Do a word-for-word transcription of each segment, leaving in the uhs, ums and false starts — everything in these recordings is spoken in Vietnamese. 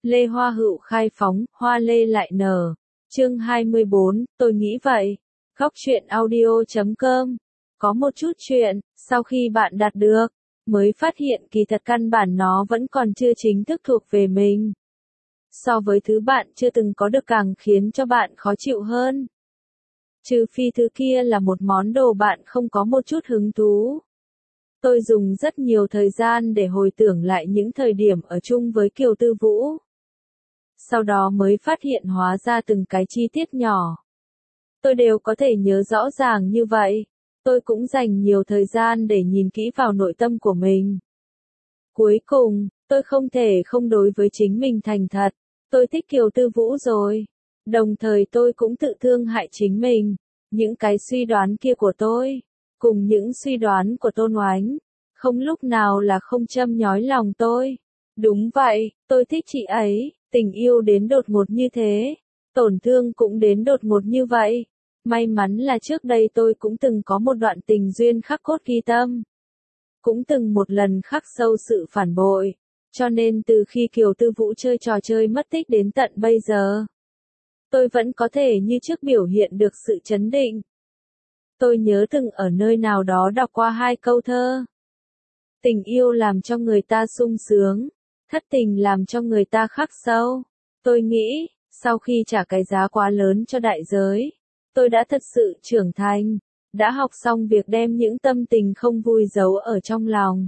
Lê Hoa Hựu khai phóng, hoa lê lại nở. Chương hai mươi bốn, tôi nghĩ vậy. Góc truyện audio chấm com. Có một chút chuyện, sau khi bạn đạt được, mới phát hiện kỳ thật căn bản nó vẫn còn chưa chính thức thuộc về mình. So với thứ bạn chưa từng có được càng khiến cho bạn khó chịu hơn. Trừ phi thứ kia là một món đồ bạn không có một chút hứng thú. Tôi dùng rất nhiều thời gian để hồi tưởng lại những thời điểm ở chung với Kiều Tư Vũ. Sau đó mới phát hiện hóa ra từng cái chi tiết nhỏ. Tôi đều có thể nhớ rõ ràng như vậy. Tôi cũng dành nhiều thời gian để nhìn kỹ vào nội tâm của mình. Cuối cùng, tôi không thể không đối với chính mình thành thật. Tôi thích Kiều Tư Vũ rồi. Đồng thời tôi cũng tự thương hại chính mình. Những cái suy đoán kia của tôi, cùng những suy đoán của Tôn Oánh, không lúc nào là không châm nhói lòng tôi. Đúng vậy, tôi thích chị ấy, tình yêu đến đột ngột như thế, tổn thương cũng đến đột ngột như vậy. May mắn là trước đây tôi cũng từng có một đoạn tình duyên khắc cốt ghi tâm. Cũng từng một lần khắc sâu sự phản bội. Cho nên từ khi Kiều Tư Vũ chơi trò chơi mất tích đến tận bây giờ, tôi vẫn có thể như trước biểu hiện được sự chấn định. Tôi nhớ từng ở nơi nào đó đọc qua hai câu thơ. Tình yêu làm cho người ta sung sướng, thất tình làm cho người ta khắc sâu. Tôi nghĩ, sau khi trả cái giá quá lớn cho đại giới, tôi đã thật sự trưởng thành, đã học xong việc đem những tâm tình không vui giấu ở trong lòng.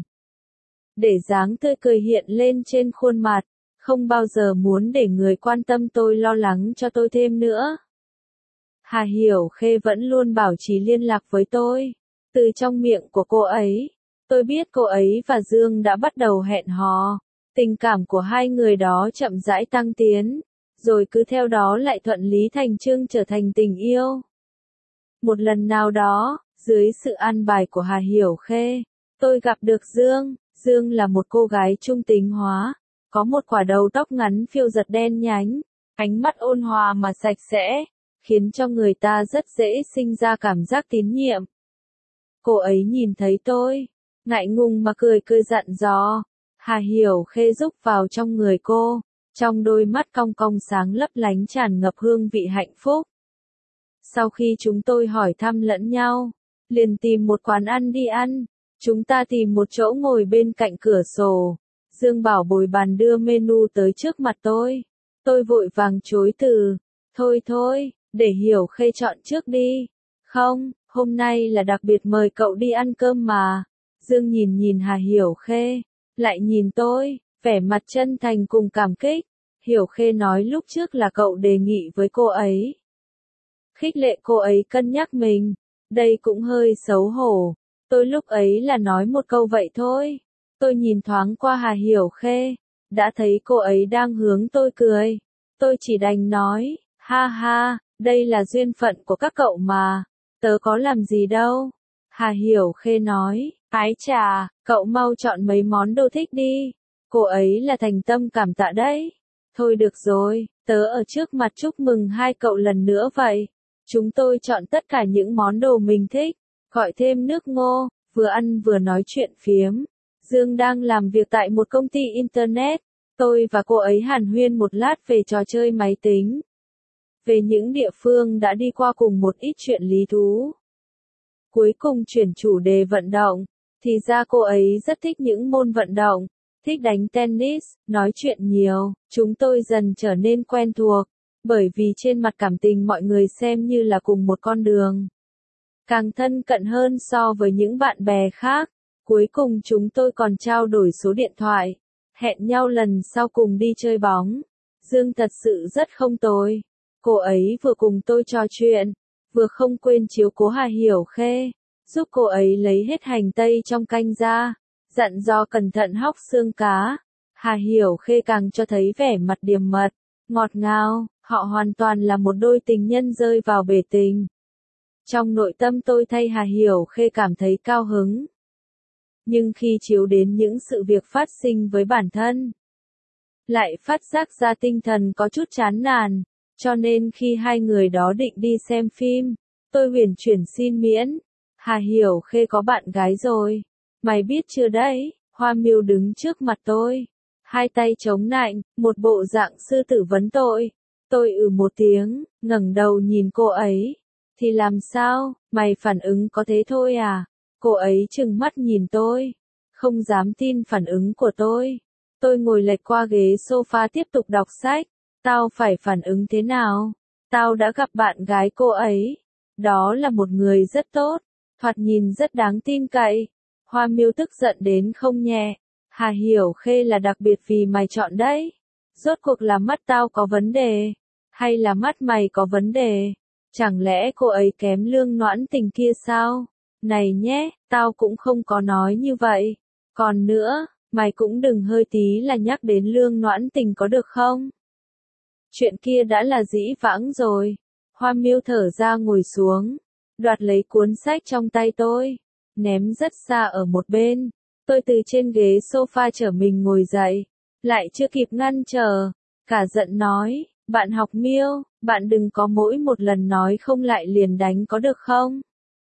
Để dáng tươi cười hiện lên trên khuôn mặt, không bao giờ muốn để người quan tâm tôi lo lắng cho tôi thêm nữa. Hà Hiểu Khê vẫn luôn bảo trì liên lạc với tôi. Từ trong miệng của cô ấy, tôi biết cô ấy và Dương đã bắt đầu hẹn hò. Tình cảm của hai người đó chậm rãi tăng tiến, rồi cứ theo đó lại thuận lý thành chương trở thành tình yêu. Một lần nào đó, dưới sự an bài của Hà Hiểu Khê, tôi gặp được Dương. Dương là một cô gái trung tính hóa, có một quả đầu tóc ngắn phiêu giật đen nhánh, ánh mắt ôn hòa mà sạch sẽ, khiến cho người ta rất dễ sinh ra cảm giác tín nhiệm. Cô ấy nhìn thấy tôi, ngại ngùng mà cười cười dặn dò. Hà Hiểu Khê rúc vào trong người cô, trong đôi mắt cong cong sáng lấp lánh tràn ngập hương vị hạnh phúc. Sau khi chúng tôi hỏi thăm lẫn nhau, liền tìm một quán ăn đi ăn. Chúng ta tìm một chỗ ngồi bên cạnh cửa sổ. Dương bảo bồi bàn đưa menu tới trước mặt tôi. Tôi vội vàng chối từ. Thôi thôi, để Hiểu Khê chọn trước đi. Không, hôm nay là đặc biệt mời cậu đi ăn cơm mà. Dương nhìn nhìn Hà Hiểu Khê, lại nhìn tôi, vẻ mặt chân thành cùng cảm kích. Hiểu Khê nói lúc trước là cậu đề nghị với cô ấy. Khích lệ cô ấy cân nhắc mình. Đây cũng hơi xấu hổ. Tôi lúc ấy là nói một câu vậy thôi. Tôi nhìn thoáng qua Hà Hiểu Khê, đã thấy cô ấy đang hướng tôi cười. Tôi chỉ đành nói, ha ha, đây là duyên phận của các cậu mà, tớ có làm gì đâu. Hà Hiểu Khê nói, ái chà, cậu mau chọn mấy món đồ thích đi. Cô ấy là thành tâm cảm tạ đấy. Thôi được rồi, tớ ở trước mặt chúc mừng hai cậu lần nữa vậy. Chúng tôi chọn tất cả những món đồ mình thích. Gọi thêm nước ngô, vừa ăn vừa nói chuyện phiếm. Dương đang làm việc tại một công ty Internet. Tôi và cô ấy hàn huyên một lát về trò chơi máy tính. Về những địa phương đã đi qua cùng một ít chuyện lý thú. Cuối cùng chuyển chủ đề vận động. Thì ra cô ấy rất thích những môn vận động. Thích đánh tennis, nói chuyện nhiều. Chúng tôi dần trở nên quen thuộc. Bởi vì trên mặt cảm tình mọi người xem như là cùng một con đường. Càng thân cận hơn so với những bạn bè khác. Cuối cùng chúng tôi còn trao đổi số điện thoại. Hẹn nhau lần sau cùng đi chơi bóng. Dương thật sự rất không tồi. Cô ấy vừa cùng tôi trò chuyện, vừa không quên chiếu cố Hà Hiểu Khê. Giúp cô ấy lấy hết hành tây trong canh ra. Dặn dò cẩn thận hóc xương cá. Hà Hiểu Khê càng cho thấy vẻ mặt điềm mật, ngọt ngào. Họ hoàn toàn là một đôi tình nhân rơi vào bể tình. Trong nội tâm tôi thay Hà Hiểu Khê cảm thấy cao hứng. Nhưng khi chiếu đến những sự việc phát sinh với bản thân, lại phát giác ra tinh thần có chút chán nản. Cho nên khi hai người đó định đi xem phim, tôi huyền chuyển xin miễn. Hà Hiểu Khê có bạn gái rồi. Mày biết chưa đấy? Hoa Miêu đứng trước mặt tôi. hai tay chống nạnh, một bộ dạng sư tử vấn tội. Tôi ừ một tiếng, ngẩng đầu nhìn cô ấy. Thì làm sao, mày phản ứng có thế thôi à? Cô ấy trừng mắt nhìn tôi, không dám tin phản ứng của tôi. Tôi ngồi lệch qua ghế sofa tiếp tục đọc sách. Tao phải phản ứng thế nào? Tao đã gặp bạn gái cô ấy. Đó là một người rất tốt, thoạt nhìn rất đáng tin cậy. Hoa Miêu tức giận đến không nhẹ. Hà Hiểu Khê là đặc biệt vì mày chọn đấy. Rốt cuộc là mắt tao có vấn đề, hay là mắt mày có vấn đề? Chẳng lẽ cô ấy kém Lương Noãn Tình kia sao? Này nhé, tao cũng không có nói như vậy. Còn nữa, mày cũng đừng hơi tí là nhắc đến Lương Noãn Tình có được không? Chuyện kia đã là dĩ vãng rồi. Hoa Miêu thở ra ngồi xuống, đoạt lấy cuốn sách trong tay tôi, ném rất xa ở một bên. Tôi từ trên ghế sofa trở mình ngồi dậy, lại chưa kịp ngăn trở, cả giận nói, bạn học Miêu, bạn đừng có mỗi một lần nói không lại liền đánh có được không?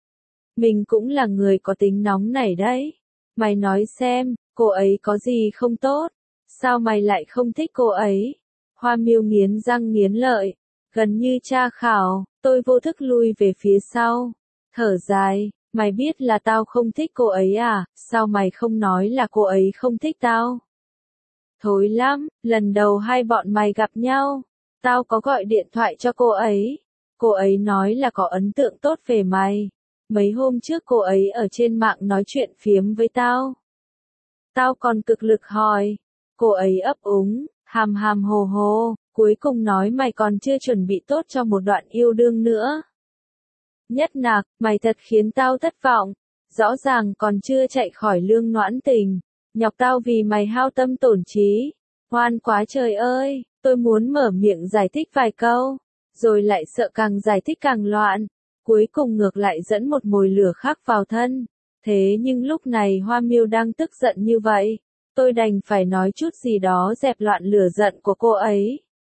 Mình cũng là người có tính nóng nảy đấy. Mày nói xem, cô ấy có gì không tốt? Sao mày lại không thích cô ấy? Hoa Miêu nghiến răng nghiến lợi, gần như tra khảo. Tôi vô thức lui về phía sau, thở dài, mày biết là tao không thích cô ấy à, sao mày không nói là cô ấy không thích tao? Thối lắm, lần đầu hai bọn mày gặp nhau, tao có gọi điện thoại cho cô ấy. Cô ấy nói là có ấn tượng tốt về mày. Mấy hôm trước cô ấy ở trên mạng nói chuyện phiếm với tao. Tao còn cực lực hỏi. Cô ấy ấp úng, hàm hàm hồ hồ, cuối cùng nói mày còn chưa chuẩn bị tốt cho một đoạn yêu đương nữa. Nhất Nạc, mày thật khiến tao thất vọng. Rõ ràng còn chưa chạy khỏi Lương Noãn Tình. Nhọc tao vì mày hao tâm tổn trí. Ngoan quá trời ơi, tôi muốn mở miệng giải thích vài câu. Rồi lại sợ càng giải thích càng loạn. Cuối cùng ngược lại dẫn một mồi lửa khác vào thân. Thế nhưng lúc này Hoa Miêu đang tức giận như vậy. Tôi đành phải nói chút gì đó dẹp loạn lửa giận của cô ấy.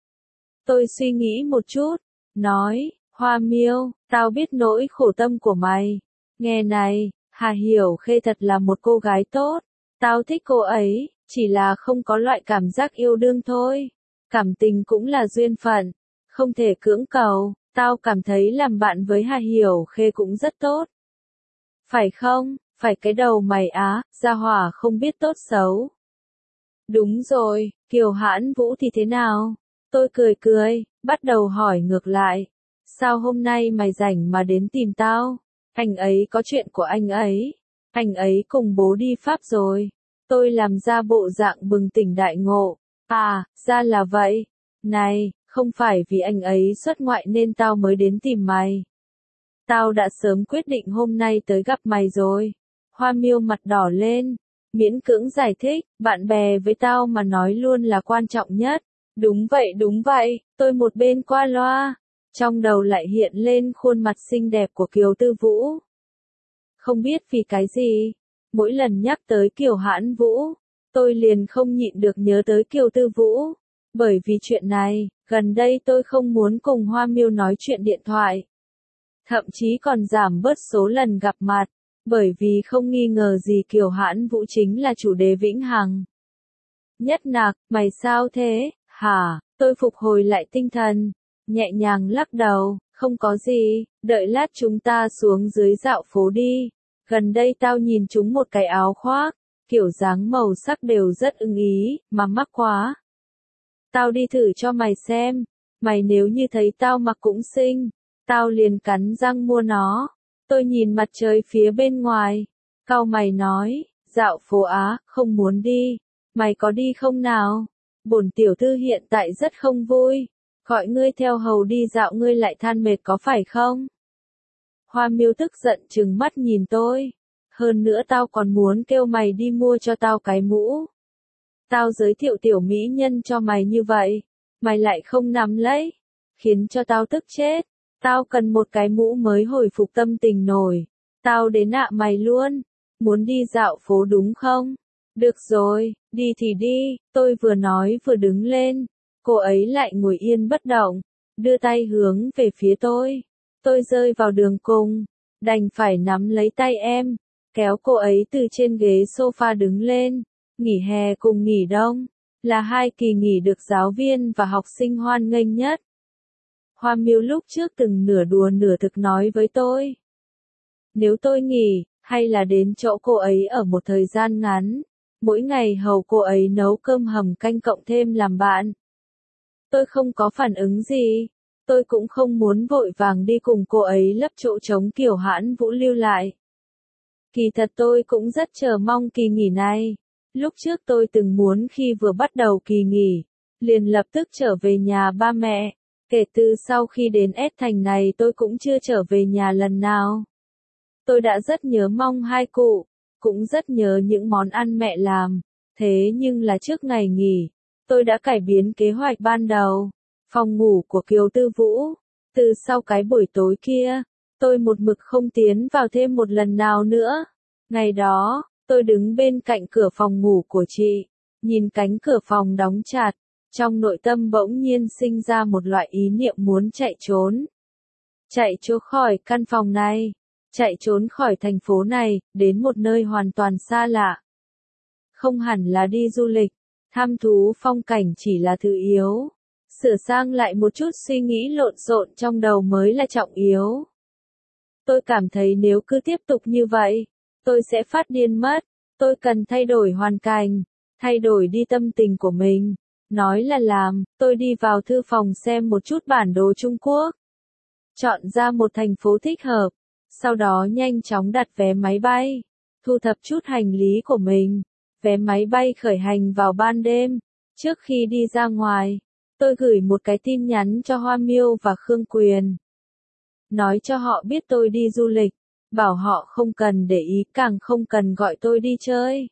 Tôi suy nghĩ một chút, nói, Hoa Miêu, tao biết nỗi khổ tâm của mày. Nghe này, Hà Hiểu Khê thật là một cô gái tốt. Tao thích cô ấy, chỉ là không có loại cảm giác yêu đương thôi. Cảm tình cũng là duyên phận, không thể cưỡng cầu. Tao cảm thấy làm bạn với Hà Hiểu Khê cũng rất tốt. Phải không? Phải cái đầu mày á, gia hỏa không biết tốt xấu. Đúng rồi, Kiều Hãn Vũ thì thế nào? Tôi cười cười, bắt đầu hỏi ngược lại. Sao hôm nay mày rảnh mà đến tìm tao? Anh ấy có chuyện của anh ấy. Anh ấy cùng bố đi Pháp rồi. Tôi làm ra bộ dạng bừng tỉnh đại ngộ. À, ra là vậy. Này, không phải vì anh ấy xuất ngoại nên tao mới đến tìm mày. Tao đã sớm quyết định hôm nay tới gặp mày rồi. Hoa Miêu mặt đỏ lên, miễn cưỡng giải thích, bạn bè với tao mà nói luôn là quan trọng nhất. Đúng vậy đúng vậy, tôi một bên qua loa, trong đầu lại hiện lên khuôn mặt xinh đẹp của Kiều Tư Vũ. Không biết vì cái gì, mỗi lần nhắc tới Kiều Hãn Vũ, tôi liền không nhịn được nhớ tới Kiều Tư Vũ. Bởi vì chuyện này, gần đây tôi không muốn cùng Hoa Miêu nói chuyện điện thoại. Thậm chí còn giảm bớt số lần gặp mặt, bởi vì không nghi ngờ gì Kiều Hãn Vũ chính là chủ đề vĩnh hằng. Nhất Nạc, mày sao thế, hả? Tôi phục hồi lại tinh thần, nhẹ nhàng lắc đầu, không có gì, đợi lát chúng ta xuống dưới dạo phố đi. Gần đây tao nhìn chúng một cái áo khoác, kiểu dáng màu sắc đều rất ưng ý, mà mắc quá. Tao đi thử cho mày xem, mày nếu như thấy tao mặc cũng xinh, tao liền cắn răng mua nó. Tôi nhìn mặt trời phía bên ngoài, cau mày nói, dạo phố á, không muốn đi, mày có đi không nào? Bổn tiểu thư hiện tại rất không vui, gọi ngươi theo hầu đi dạo ngươi lại than mệt có phải không? Hoa Miêu tức giận trừng mắt nhìn tôi, hơn nữa tao còn muốn kêu mày đi mua cho tao cái mũ. Tao giới thiệu tiểu mỹ nhân cho mày như vậy, mày lại không nắm lấy, khiến cho tao tức chết. Tao cần một cái mũ mới hồi phục tâm tình nổi. Tao đến ạ mày luôn. Muốn đi dạo phố đúng không? Được rồi, đi thì đi. Tôi vừa nói vừa đứng lên. Cô ấy lại ngồi yên bất động, đưa tay hướng về phía tôi. Tôi rơi vào đường cùng, đành phải nắm lấy tay em, kéo cô ấy từ trên ghế sofa đứng lên. Nghỉ hè cùng nghỉ đông, là hai kỳ nghỉ được giáo viên và học sinh hoan nghênh nhất. Hoa Miêu lúc trước từng nửa đùa nửa thực nói với tôi. Nếu tôi nghỉ, hay là đến chỗ cô ấy ở một thời gian ngắn, mỗi ngày hầu cô ấy nấu cơm hầm canh cộng thêm làm bạn. Tôi không có phản ứng gì, tôi cũng không muốn vội vàng đi cùng cô ấy lấp chỗ trống kiểu Hãn Vũ lưu lại. Kỳ thật tôi cũng rất chờ mong kỳ nghỉ này. Lúc trước tôi từng muốn khi vừa bắt đầu kỳ nghỉ, liền lập tức trở về nhà ba mẹ. Kể từ sau khi đến S thành này tôi cũng chưa trở về nhà lần nào. Tôi đã rất nhớ mong hai cụ, cũng rất nhớ những món ăn mẹ làm. Thế nhưng là trước ngày nghỉ, tôi đã cải biến kế hoạch ban đầu. Phòng ngủ của Kiều Tư Vũ. Từ sau cái buổi tối kia, tôi một mực không tiến vào thêm một lần nào nữa. Ngày đó, tôi đứng bên cạnh cửa phòng ngủ của chị, nhìn cánh cửa phòng đóng chặt, trong nội tâm bỗng nhiên sinh ra một loại ý niệm muốn chạy trốn. Chạy trốn khỏi căn phòng này, chạy trốn khỏi thành phố này, đến một nơi hoàn toàn xa lạ. Không hẳn là đi du lịch, tham thú phong cảnh chỉ là thứ yếu. Sửa sang lại một chút suy nghĩ lộn xộn trong đầu mới là trọng yếu. Tôi cảm thấy nếu cứ tiếp tục như vậy, tôi sẽ phát điên mất. Tôi cần thay đổi hoàn cảnh, thay đổi đi tâm tình của mình. Nói là làm, tôi đi vào thư phòng xem một chút bản đồ Trung Quốc. Chọn ra một thành phố thích hợp, sau đó nhanh chóng đặt vé máy bay, thu thập chút hành lý của mình. Vé máy bay khởi hành vào ban đêm. Trước khi đi ra ngoài, tôi gửi một cái tin nhắn cho Hoa Miêu và Khương Quyền. Nói cho họ biết tôi đi du lịch, bảo họ không cần để ý càng không cần gọi tôi đi chơi.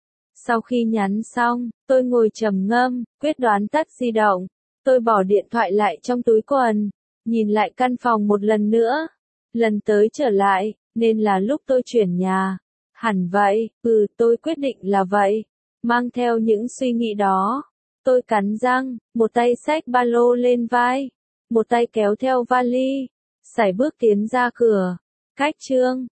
Sau khi nhắn xong, tôi ngồi trầm ngâm, quyết đoán tắt di động. Tôi bỏ điện thoại lại trong túi quần, nhìn lại căn phòng một lần nữa. Lần tới trở lại, nên là lúc tôi chuyển nhà. Hẳn vậy, ừ tôi quyết định là vậy. Mang theo những suy nghĩ đó, tôi cắn răng, một tay xách ba lô lên vai, một tay kéo theo vali, sải bước tiến ra cửa. Cách Trương,